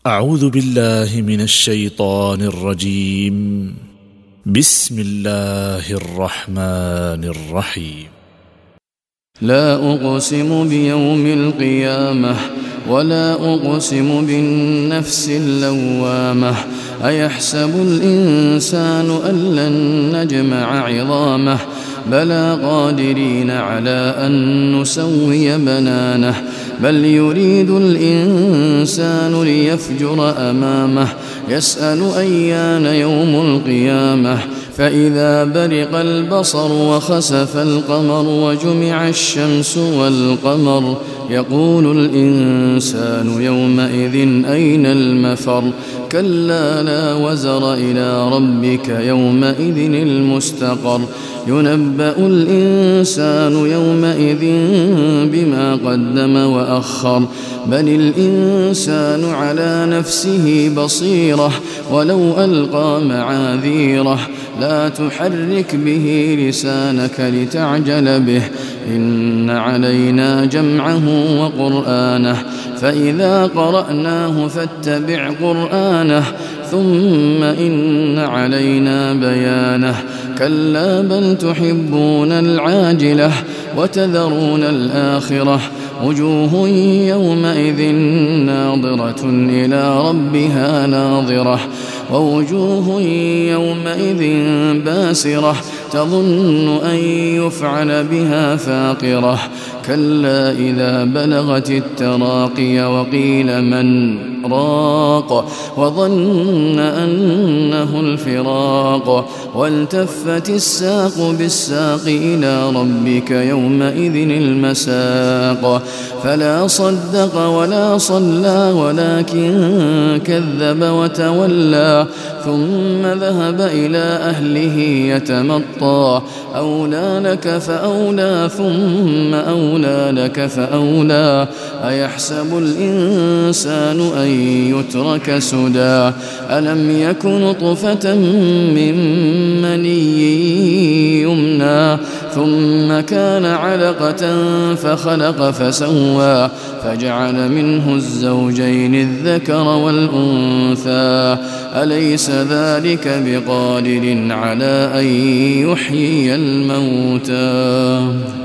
أعوذ بالله من الشيطان الرجيم. بسم الله الرحمن الرحيم. لا أقسم بيوم القيامة ولا أقسم بالنفس اللوامة أيحسب الإنسان أن لن نجمع عظامه بلى قادرين على أن نسوي بنانه بل يريد الإنسان ليفجر أمامه يسأل أيان يوم القيامة فإذا برق البصر وخسف القمر وجمع الشمس والقمر يقول الإنسان يومئذ أين المفر كلا لا وزر إلى ربك يومئذ المستقر ينبأ الإنسان يومئذ بما قدم وأخر بل الإنسان على نفسه بصيرة ولو ألقى معاذيره لا تحرك به لسانك لتعجل به إن علينا جمعه وقرآنه فإذا قرأناه فاتبع قرآنه ثم إن علينا بيانه كلا بل تحبون العاجلة وتذرون الآخرة وجوه يومئذ ناظرة إلى ربها ناظرة ووجوه يومئذ باسرة تظن أن يفعل بها فاقرة كلا إذا بلغت التراقي وقيل من راق وظن أنه الفراق والتفت الساق بالساق إلى ربك يومئذ المساق فلا صدق ولا صلى ولكن كذب وتولى ثم ذهب إلى أهله يتمطى أولى لك فأولى ثم أولى لك فأولى أيحسب الإنسان أن يترك سدى ألم يك نطفة من مني يمنى ثم كان علقة فخلق فسوى فجعل منه الزوجين الذكر والأنثى أليس ذلك بقادر على أن يحيي الموتى